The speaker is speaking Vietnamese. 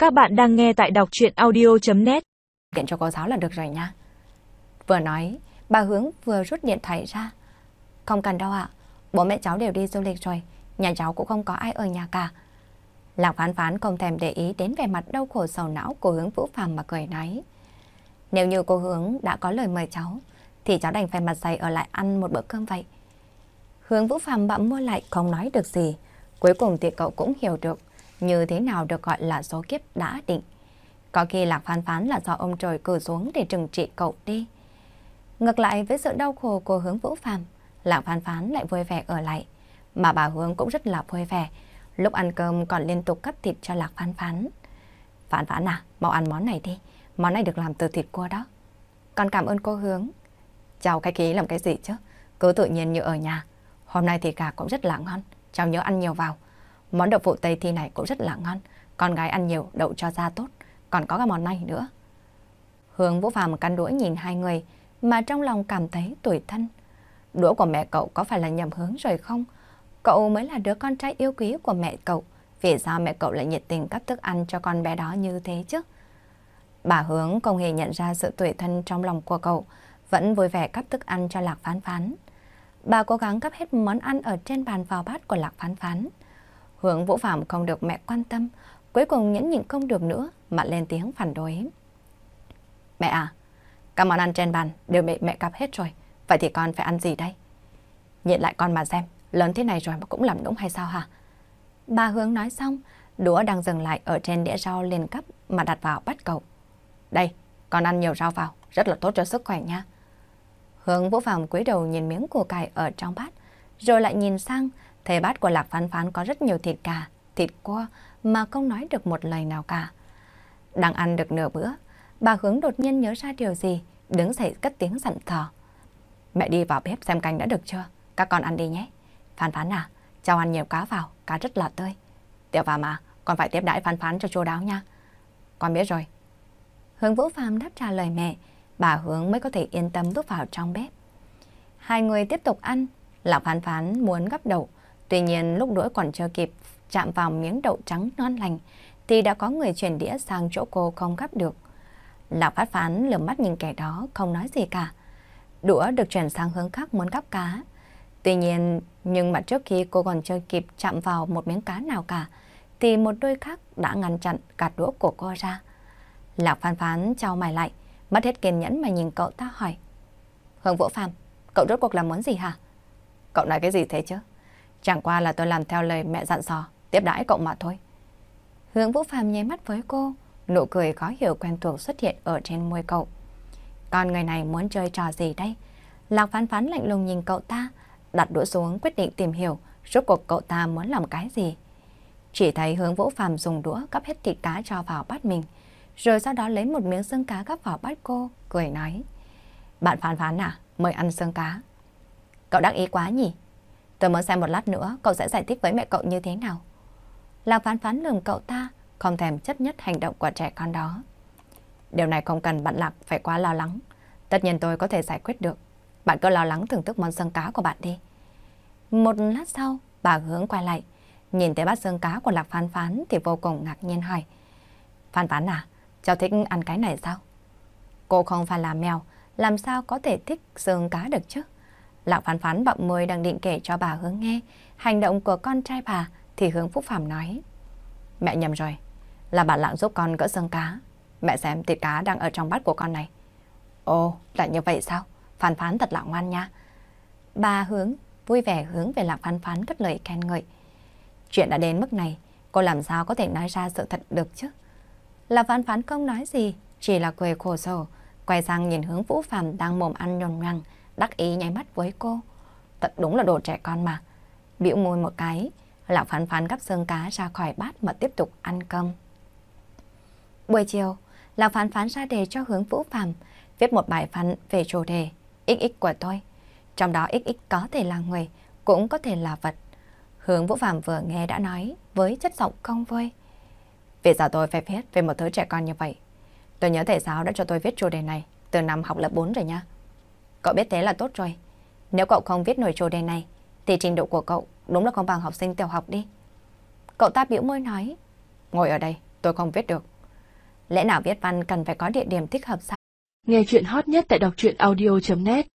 Các bạn đang nghe tại đọc truyện audio.net. Điện cho cô giáo là được rồi nha. Vừa nói, bà Hướng vừa rút điện thoại ra. Không cần đâu ạ, bố mẹ cháu đều đi du lịch rồi, nhà cháu cũng không có ai ở nhà cả. Lạc Phán Phán không thèm để ý đến vẻ mặt đau khổ sầu não của Hướng Vũ Phàm mà cười nói. Nếu như cô Hướng đã có lời mời cháu, thì cháu đành phải mặt dày ở lại ăn một bữa cơm vậy. Hướng Vũ Phàm bặm môi lại không nói được gì. Cuối cùng thì cậu cũng hiểu được như thế nào được gọi là số kiếp đã định. Có khi Lạc Phán Phán là do ông trời cử xuống để trừng trị cậu đi. Ngược lại với sự đau khổ của Hướng Vũ Phàm, Lạc Phán Phán lại vui vẻ ở lại. Mà bà Hướng cũng rất là vui vẻ. Lúc ăn cơm còn liên tục cắt thịt cho Lạc Phán Phán. Phán Phán à, mau ăn món này đi. Món này được làm từ thịt cua đó. Con cảm ơn cô Hướng. Cháu khách khí làm cái gì chứ? Cứ tự nhiên như ở nhà. Hôm nay thịt gà cũng rất là ngon. Cháu nhớ ăn nhiều vào. Món đậu phụ Tây Thi này cũng rất là ngon. Con gái ăn nhiều đậu cho da tốt. Còn có cái món này nữa. Hướng Vũ Phàm cắn đũa nhìn hai người mà trong lòng cảm thấy tủi thân. Đũa của mẹ cậu có phải là nhầm hướng rồi không? Cậu mới là đứa con trai yêu quý của mẹ cậu. Vì sao mẹ cậu lại nhiệt tình cắt thức ăn cho con bé đó như thế chứ? Bà Hướng không hề nhận ra sự tủi thân trong lòng của cậu, vẫn vui vẻ cắt thức ăn cho Lạc Phán Phán. Bà cố gắng gắp hết món ăn ở trên bàn vào bát của Lạc Phán Phán. Hướng Vũ Phàm không được mẹ quan tâm, cuối cùng nhẫn nhịn không được nữa mà lên tiếng phản đối. Mẹ à, các món ăn trên bàn đều bị mẹ cắp hết rồi, vậy thì con phải ăn gì đây? Nhìn lại con mà xem, lớn thế này rồi mà cũng làm đúng hay sao hả? Bà Hướng nói xong, đũa đang dừng lại ở trên đĩa rau liền cắp mà đặt vào bát cậu. Đây, con ăn nhiều rau vào, rất là tốt cho sức khỏe nha. Hướng Vũ Phàm cúi đầu nhìn miếng củ cải ở trong bát, rồi lại nhìn sang, thấy bát của Lạc Phán Phán có rất nhiều thịt gà, thịt cua mà không nói được một lời nào cả. Đang ăn được nửa bữa, bà Hướng đột nhiên nhớ ra điều gì, đứng dậy cất tiếng dặn dò. Mẹ đi vào bếp xem canh đã được chưa? Các con ăn đi nhé. Phán Phán à, cháu ăn nhiều cá vào, cá rất là tươi. Tiểu Phàm à, con phải tiếp đãi Phán Phán cho chu đáo nha. Con biết rồi. Hướng Vũ Phàm đáp trả lời mẹ, bà Hướng mới có thể yên tâm bước vào trong bếp. Hai người tiếp tục ăn, Lạc Phán Phán muốn gắp đậu, tuy nhiên lúc đũa còn chưa kịp chạm vào miếng đậu trắng ngon lành, thì đã có người chuyển đĩa sang chỗ cô không gắp được. Lạc Phán Phán lườm mắt nhìn kẻ đó không nói gì cả. Đũa được chuyển sang hướng khác muốn gắp cá. Tuy nhiên, nhưng mà trước khi cô còn chưa kịp chạm vào một miếng cá nào cả, thì một đôi khác đã ngăn chặn gạt đũa của cô ra. Lạc Phán Phán chau mày lại, mất hết kiên nhẫn mà nhìn cậu ta hỏi. Hướng Vũ Phàm, cậu rốt cuộc là muốn gì hả? Cậu nói cái gì thế chứ? Chẳng qua là tôi làm theo lời mẹ dặn dò, tiếp đãi cậu mà thôi. Hướng Vũ Phàm nháy mắt với cô, nụ cười khó hiểu quen thuộc xuất hiện ở trên môi cậu. Con người này muốn chơi trò gì đây? Lạc Phán Phán lạnh lùng nhìn cậu ta, đặt đũa xuống quyết định tìm hiểu rốt cuộc cậu ta muốn làm cái gì. Chỉ thấy Hướng Vũ Phàm dùng đũa gắp hết thịt cá cho vào bát mình, rồi sau đó lấy một miếng xương cá gắp vào bát cô, cười nói. Bạn Phán Phán à, mời ăn xương cá. Cậu đắc ý quá nhỉ? Tôi muốn xem một lát nữa cậu sẽ giải thích với mẹ cậu như thế nào. Lạc Phán Phán lườm cậu ta, không thèm chấp nhất hành động của trẻ con đó. Điều này không cần bạn Lạc phải quá lo lắng. Tất nhiên tôi có thể giải quyết được. Bạn cứ lo lắng thưởng thức món xương cá của bạn đi. Một lát sau, bà Hướng quay lại, nhìn thấy bát xương cá của Lạc Phán Phán thì vô cùng ngạc nhiên hỏi. Phán Phán à, cháu thích ăn cái này sao? Cô không phải là mèo, làm sao có thể thích xương cá được chứ? Lạc Phán Phán bặm môi đang định kể cho bà Hướng nghe hành động của con trai bà, thì Hướng Vũ Phàm nói. Mẹ nhầm rồi, là bà Lạng giúp con gỡ xương cá. Mẹ xem thịt cá đang ở trong bát của con này. Ồ, lại như vậy sao? Phán Phán thật là ngoan nha. Bà Hướng vui vẻ hướng về Lạc Phán Phán cất lời khen ngợi. Chuyện đã đến mức này, cô làm sao có thể nói ra sự thật được chứ? Lạc Phán Phán không nói gì, chỉ là cười khổ sở, quay sang nhìn Hướng Vũ Phàm đang mồm ăn nhòn nhằng, đắc ý nháy mắt với cô. Thật đúng là đồ trẻ con mà. Bĩu môi một cái, Lạc Phán Phán gắp xương cá ra khỏi bát mà tiếp tục ăn cơm. Buổi chiều, Lạc Phán Phán ra đề cho Hướng Vũ Phàm viết một bài văn về chủ đề XX của tôi. Trong đó XX có thể là người, cũng có thể là vật. Hướng Vũ Phàm vừa nghe đã nói với chất giọng không vui. Vì sao tôi phải viết về một thứ trẻ con như vậy? Tôi nhớ thầy giáo đã cho tôi viết chủ đề này từ năm học lớp 4 rồi nha. Cậu biết thế là tốt rồi. Nếu cậu không viết nổi chủ đề này, thì trình độ của cậu đúng là không bằng học sinh tiểu học đi. Cậu ta bĩu môi nói. Ngồi ở đây, tôi không viết được. Lẽ nào viết văn cần phải có địa điểm thích hợp sao? Nghe chuyện hot nhất tại đọc truyện audio.net